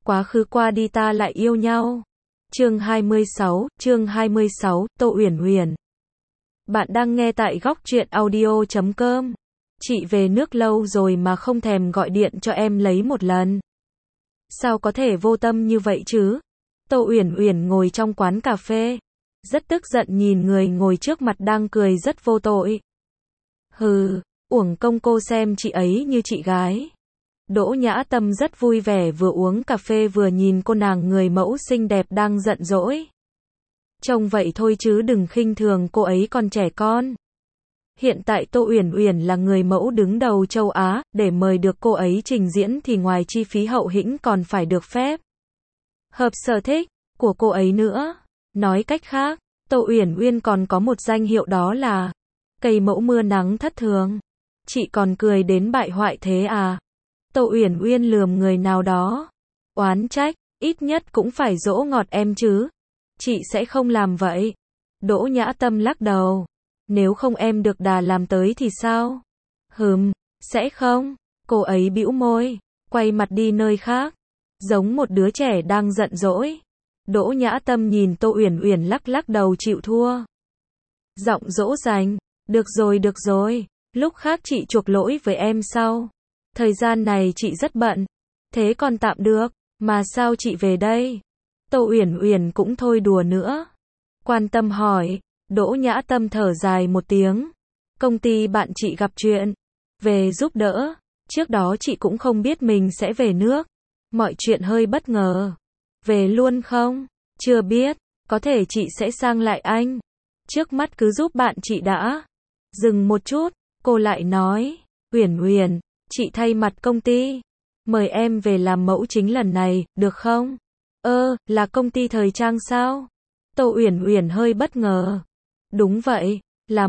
Quá khứ qua đi ta lại yêu nhau. Chương 26, Tô Uyển Uyển. Bạn đang nghe tại góc truyện audio.com. Chị về nước lâu rồi mà không thèm gọi điện cho em lấy một lần. Sao có thể vô tâm như vậy chứ? Tô Uyển Uyển ngồi trong quán cà phê, rất tức giận nhìn người ngồi trước mặt đang cười rất vô tội. Hừ, uổng công cô xem chị ấy như chị gái. Đỗ Nhã Tâm rất vui vẻ vừa uống cà phê vừa nhìn cô nàng người mẫu xinh đẹp đang giận dỗi. Trông vậy thôi chứ đừng khinh thường cô ấy còn trẻ con. Hiện tại Tô Uyển Uyển là người mẫu đứng đầu châu Á, để mời được cô ấy trình diễn thì ngoài chi phí hậu hĩnh còn phải được phép hợp sở thích của cô ấy nữa. Nói cách khác, Tô Uyển Uyển còn có một danh hiệu đó là cây mẫu mưa nắng thất thường. Chị còn cười đến bại hoại thế à? Tô Uyển Uyển lườm người nào đó, oán trách, ít nhất cũng phải dỗ ngọt em chứ. Chị sẽ không làm vậy. Đỗ Nhã Tâm lắc đầu. Nếu không em được đà làm tới thì sao? Sẽ không. Cô ấy bĩu môi, quay mặt đi nơi khác, giống một đứa trẻ đang giận dỗi. Đỗ Nhã Tâm nhìn Tô Uyển Uyển lắc lắc đầu chịu thua. Giọng dỗ dành, được rồi, lúc khác chị chuộc lỗi với em sau. Thời gian này chị rất bận. Thế còn tạm được, mà sao chị về đây? Tô Uyển Uyển cũng thôi đùa nữa. Quan tâm hỏi. Đỗ Nhã Tâm thở dài một tiếng. Công ty bạn chị gặp chuyện, về giúp đỡ. Trước đó chị cũng không biết mình sẽ về nước. Mọi chuyện hơi bất ngờ. Về luôn không? Chưa biết, có thể chị sẽ sang lại anh. Trước mắt cứ giúp bạn chị đã. Dừng một chút, cô lại nói. Uyển Uyển, chị thay mặt công ty mời em về làm mẫu chính lần này, được không? Là công ty thời trang sao? Tô Uyển Uyển hơi bất ngờ. Đúng vậy, là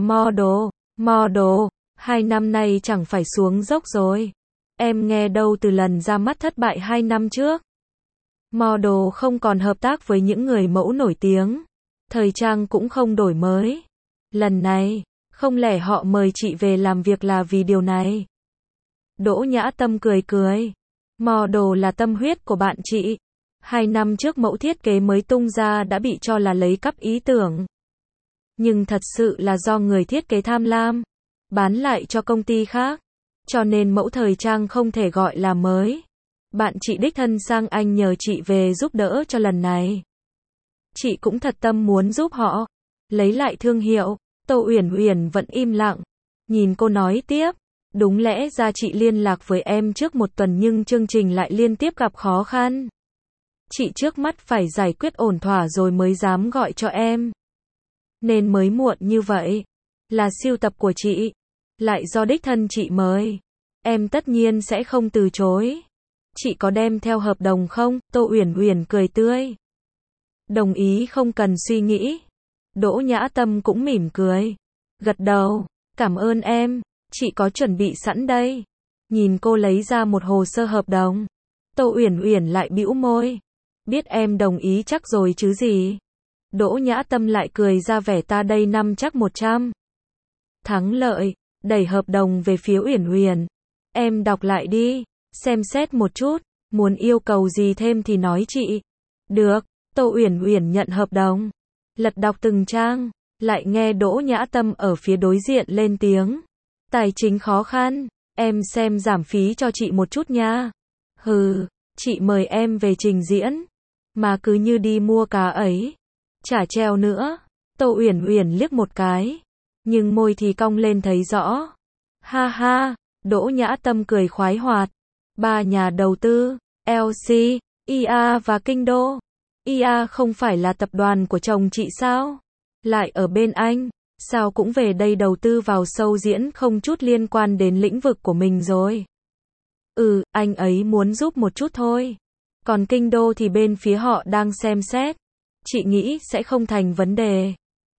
model, 2 năm nay chẳng phải xuống dốc rồi. Em nghe đâu từ lần ra mắt thất bại 2 năm trước. Model không còn hợp tác với những người mẫu nổi tiếng. Thời trang cũng không đổi mới. Lần này, không lẽ họ mời chị về làm việc là vì điều này? Đỗ Nhã Tâm cười. Model là tâm huyết của bạn chị. 2 năm trước mẫu thiết kế mới tung ra đã bị cho là lấy cắp ý tưởng. Nhưng thật sự là do người thiết kế tham lam, bán lại cho công ty khác. Cho nên mẫu thời trang không thể gọi là mới. Bạn chị đích thân sang Anh nhờ chị về giúp đỡ cho lần này. Chị cũng thật tâm muốn giúp họ lấy lại thương hiệu. Tô Uyển Uyển vẫn im lặng, nhìn cô nói tiếp. Đúng lẽ ra chị liên lạc với em trước một tuần nhưng chương trình lại liên tiếp gặp khó khăn. Chị trước mắt phải giải quyết ổn thỏa rồi mới dám gọi cho em. Nên mới muộn như vậy. Là sưu tập của chị, lại do đích thân chị mời. Em tất nhiên sẽ không từ chối. Chị có đem theo hợp đồng không? Tô Uyển Uyển cười tươi. Đồng ý không cần suy nghĩ. Đỗ Nhã Tâm cũng mỉm cười, gật đầu. Cảm ơn em, chị có chuẩn bị sẵn đây. Nhìn cô lấy ra một hồ sơ hợp đồng. Tô Uyển Uyển lại bĩu môi. Biết em đồng ý chắc rồi chứ gì. Đỗ Nhã Tâm lại cười ra vẻ ta đây năm chắc 100. Thắng lợi, đẩy hợp đồng về phía Uyển Uyển. Em đọc lại đi, xem xét một chút, muốn yêu cầu gì thêm thì nói chị. Được, Tô Uyển Uyển nhận hợp đồng, lật đọc từng trang, lại nghe Đỗ Nhã Tâm ở phía đối diện lên tiếng. Tài chính khó khăn, em xem giảm phí cho chị một chút nha. Chị mời em về trình diễn, mà cứ như đi mua cá ấy. Chả treo nữa. Tô Uyển Uyển liếc một cái, nhưng môi thì cong lên thấy rõ. Ha ha, Đỗ Nhã Tâm cười khoái hoạt. 3 nhà đầu tư, LC, IA và Kinh Đô. IA không phải là tập đoàn của chồng chị sao? Lại ở bên anh, sao cũng về đây đầu tư vào show diễn không chút liên quan đến lĩnh vực của mình rồi. Anh ấy muốn giúp một chút thôi. Còn Kinh Đô thì bên phía họ đang xem xét. Chị nghĩ sẽ không thành vấn đề.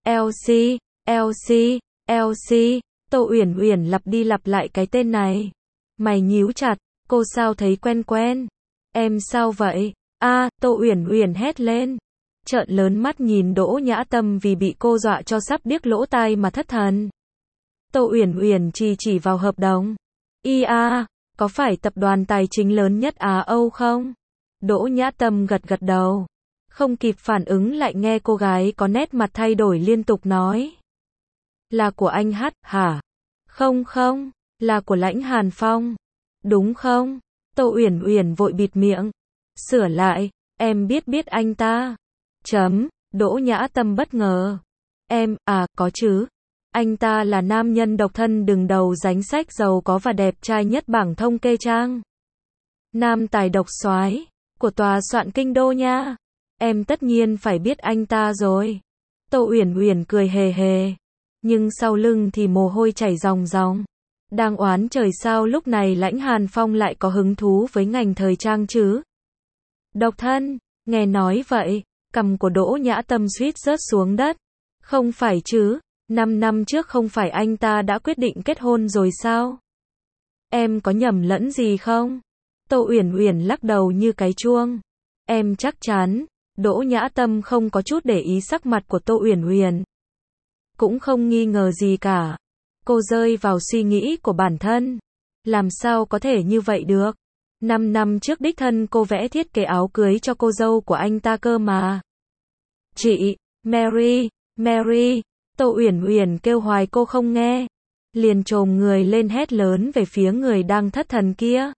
LC. Tô Uyển Uyển lặp đi lặp lại cái tên này. Mày nhíu chặt, cô sao thấy quen. Em sao vậy? Tô Uyển Uyển hét lên. Trợn lớn mắt nhìn Đỗ Nhã Tâm vì bị cô dọa cho sắp điếc lỗ tai mà thất thần. Tô Uyển Uyển chỉ vào hợp đồng. IA, có phải tập đoàn tài chính lớn nhất Á Âu không? Đỗ Nhã Tâm gật gật đầu. Không kịp phản ứng lại nghe cô gái có nét mặt thay đổi liên tục nói. Là của anh Hát, hả? Không không, là của Lãnh Hàn Phong. Đúng không? Tô Uyển Uyển vội bịt miệng. Sửa lại, em biết anh ta. Đỗ Nhã Tâm bất ngờ. Em, có chứ. Anh ta là nam nhân độc thân đứng đầu danh sách giàu có và đẹp trai nhất bảng thống kê trang. Nam tài độc soái của tòa soạn kinh đô nha. Em tất nhiên phải biết anh ta rồi. Tô Uyển Uyển cười hề hề. Nhưng sau lưng thì mồ hôi chảy ròng ròng. Đang oán trời sao lúc này Lãnh Hàn Phong lại có hứng thú với ngành thời trang chứ. Độc thân, nghe nói vậy, cằm của Đỗ Nhã Tâm suýt rớt xuống đất. Không phải chứ, 5 năm trước không phải anh ta đã quyết định kết hôn rồi sao? Em có nhầm lẫn gì không? Tô Uyển Uyển lắc đầu như cái chuông. Em chắc chắn. Đỗ Nhã Tâm không có chút để ý sắc mặt của Tô Uyển Uyển. Cũng không nghi ngờ gì cả. Cô rơi vào suy nghĩ của bản thân. Làm sao có thể như vậy được? 5 năm trước đích thân cô vẽ thiết kế áo cưới cho cô dâu của anh ta cơ mà. Chị, Mary, Tô Uyển Uyển kêu hoài cô không nghe. Liền chồm người lên hét lớn về phía người đang thất thần kia.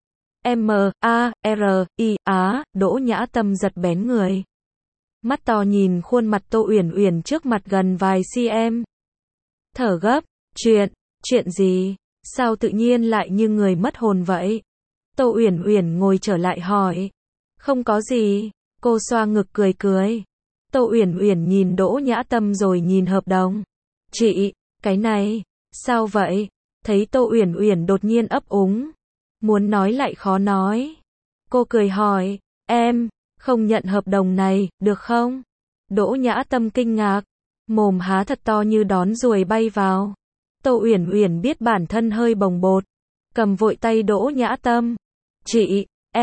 Đỗ Nhã Tâm giật bén người. Mắt to nhìn khuôn mặt Tô Uyển Uyển trước mặt gần vài cm. Thở gấp, chuyện gì? Sao tự nhiên lại như người mất hồn vậy? Tô Uyển Uyển ngồi trở lại hỏi. Không có gì, cô xoa ngực cười. Tô Uyển Uyển nhìn Đỗ Nhã Tâm rồi nhìn hợp đồng. Chị, cái này, sao vậy? Thấy Tô Uyển Uyển đột nhiên ấp úng. Muốn nói lại khó nói. Cô cười hỏi, em, không nhận hợp đồng này, được không? Đỗ Nhã Tâm kinh ngạc. Mồm há thật to như đón ruồi bay vào. Tô Uyển Uyển biết bản thân hơi bồng bột. Cầm vội tay Đỗ Nhã Tâm. Chị,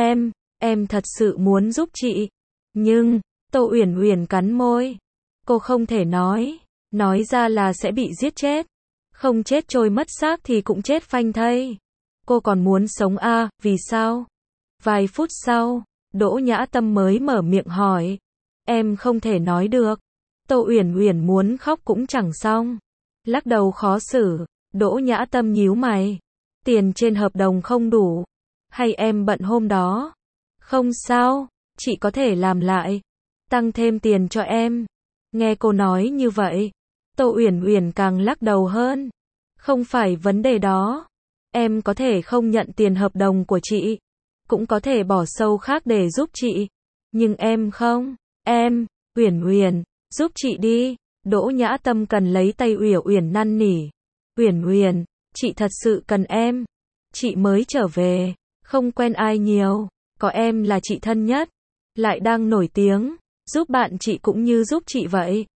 em thật sự muốn giúp chị. Nhưng, Tô Uyển Uyển cắn môi. Cô không thể nói ra là sẽ bị giết chết. Không chết trôi mất xác thì cũng chết phanh thây. Cô còn muốn sống vì sao? Vài phút sau, Đỗ Nhã Tâm mới mở miệng hỏi. Em không thể nói được. Tô Uyển Uyển muốn khóc cũng chẳng xong. Lắc đầu khó xử, Đỗ Nhã Tâm nhíu mày. Tiền trên hợp đồng không đủ. Hay em bận hôm đó? Không sao, chị có thể làm lại. Tăng thêm tiền cho em. Nghe cô nói như vậy, Tô Uyển Uyển càng lắc đầu hơn. Không phải vấn đề đó. Em có thể không nhận tiền hợp đồng của chị. Cũng có thể bỏ sâu khác để giúp chị. Nhưng em không. Uyển, giúp chị đi. Đỗ Nhã Tâm cần lấy tay Uyển năn nỉ. Uyển, chị thật sự cần em. Chị mới trở về, không quen ai nhiều. Có em là chị thân nhất. Lại đang nổi tiếng. Giúp bạn chị cũng như giúp chị vậy.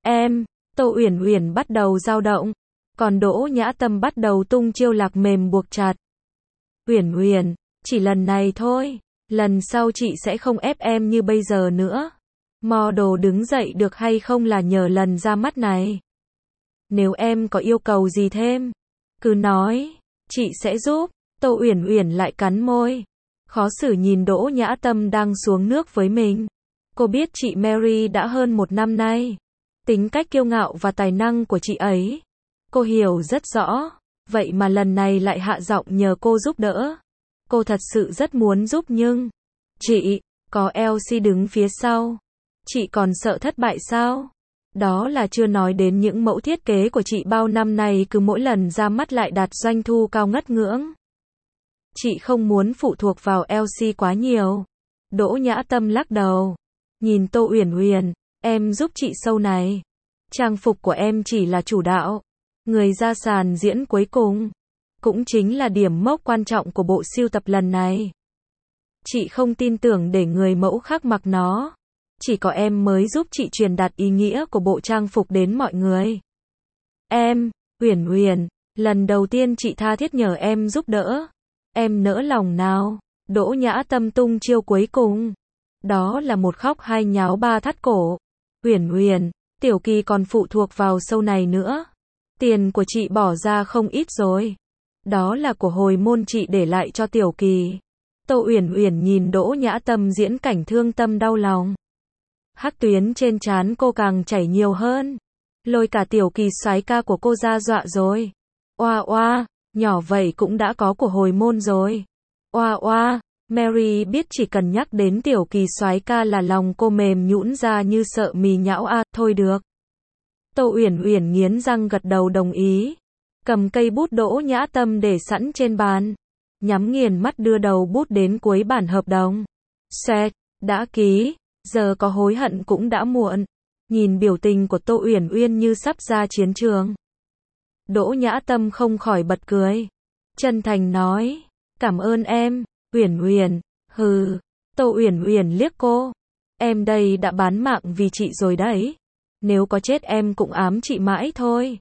Tô Uyển bắt đầu dao động. Còn Đỗ Nhã Tâm bắt đầu tung chiêu lạc mềm buộc chặt. Uyển, chỉ lần này thôi. Lần sau chị sẽ không ép em như bây giờ nữa. Model đứng dậy được hay không là nhờ lần ra mắt này. Nếu em có yêu cầu gì thêm, cứ nói, chị sẽ giúp. Tô Uyển lại cắn môi. Khó xử nhìn Đỗ Nhã Tâm đang xuống nước với mình. Cô biết chị Mary đã hơn 1 năm nay. Tính cách kiêu ngạo và tài năng của chị ấy. Cô hiểu rất rõ. Vậy mà lần này lại hạ giọng nhờ cô giúp đỡ. Cô thật sự rất muốn giúp nhưng... Chị, có Elsie đứng phía sau. Chị còn sợ thất bại sao? Đó là chưa nói đến những mẫu thiết kế của chị bao năm nay cứ mỗi lần ra mắt lại đạt doanh thu cao ngất ngưỡng. Chị không muốn phụ thuộc vào Elsie quá nhiều. Đỗ Nhã Tâm lắc đầu. Nhìn Tô Uyển, em giúp chị sâu này. Trang phục của em chỉ là chủ đạo. Người ra sàn diễn cuối cùng. Cũng chính là điểm mốc quan trọng của bộ sưu tập lần này. Chị không tin tưởng để người mẫu khác mặc nó. Chỉ có em mới giúp chị truyền đạt ý nghĩa của bộ trang phục đến mọi người. Uyển, lần đầu tiên chị tha thiết nhờ em giúp đỡ. Em nỡ lòng nào? Đỗ Nhã Tâm tung chiêu cuối cùng. Đó là một khóc hai nháo ba thắt cổ. Uyển, Tiểu Kỳ còn phụ thuộc vào show này nữa. Tiền của chị bỏ ra không ít rồi. Đó là của hồi môn chị để lại cho Tiểu Kỳ. Tô Uyển Uyển nhìn Đỗ Nhã Tâm diễn cảnh thương tâm đau lòng. Hắc tuyến trên trán cô càng chảy nhiều hơn. Lôi cả Tiểu Kỳ soái ca của cô ra dọa rồi. Oa oa, nhỏ vậy cũng đã có của hồi môn rồi. Oa oa, Mary biết chỉ cần nhắc đến Tiểu Kỳ soái ca là lòng cô mềm nhũn ra như sợ mì nhão a, thôi được. Tô Uyển Uyển nghiến răng gật đầu đồng ý. Cầm cây bút Đỗ Nhã Tâm để sẵn trên bàn. Nhắm nghiền mắt đưa đầu bút đến cuối bản hợp đồng. Xoẹt, đã ký, giờ có hối hận cũng đã muộn. Nhìn biểu tình của Tô Uyển Uyển như sắp ra chiến trường. Đỗ Nhã Tâm không khỏi bật cười. Chân thành nói, cảm ơn em, Uyển Uyển. Hừ, Tô Uyển Uyển liếc cô. Em đây đã bán mạng vì chị rồi đấy. Nếu có chết em cũng ám chị mãi thôi.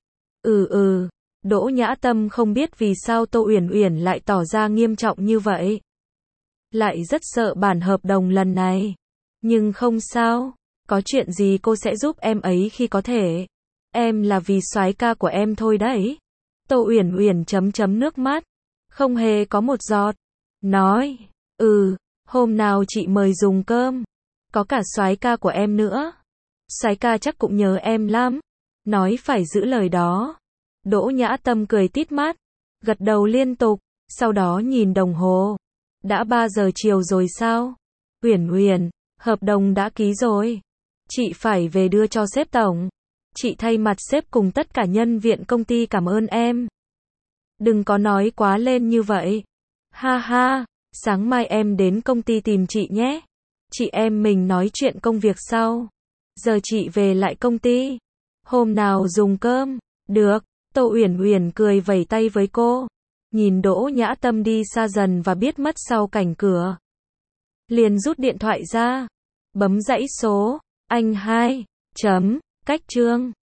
Đỗ Nhã Tâm không biết vì sao Tô Uyển Uyển lại tỏ ra nghiêm trọng như vậy. Lại rất sợ bản hợp đồng lần này. Nhưng không sao, có chuyện gì cô sẽ giúp em ấy khi có thể. Em là vì soái ca của em thôi đấy. Tô Uyển Uyển chấm nước mắt, không hề có một giọt. Nói, hôm nào chị mời dùng cơm. Có cả soái ca của em nữa. Soái ca chắc cũng nhớ em lắm. Nói phải giữ lời đó. Đỗ Nhã Tâm cười tít mắt, gật đầu liên tục, sau đó nhìn đồng hồ. Đã 3 giờ chiều rồi sao? Uyển Uyển, hợp đồng đã ký rồi. Chị phải về đưa cho sếp tổng. Chị thay mặt sếp cùng tất cả nhân viên công ty cảm ơn em. Đừng có nói quá lên như vậy. Ha ha, sáng mai em đến công ty tìm chị nhé. Chị em mình nói chuyện công việc sau. Giờ chị về lại công ty. Hôm nào dùng cơm. Được. Tô Uyển Uyển cười vẫy tay với cô. Nhìn Đỗ Nhã Tâm đi xa dần và biết mất sau cảnh cửa. Liền rút điện thoại ra. Bấm dãy số. Anh 2. Cách chương.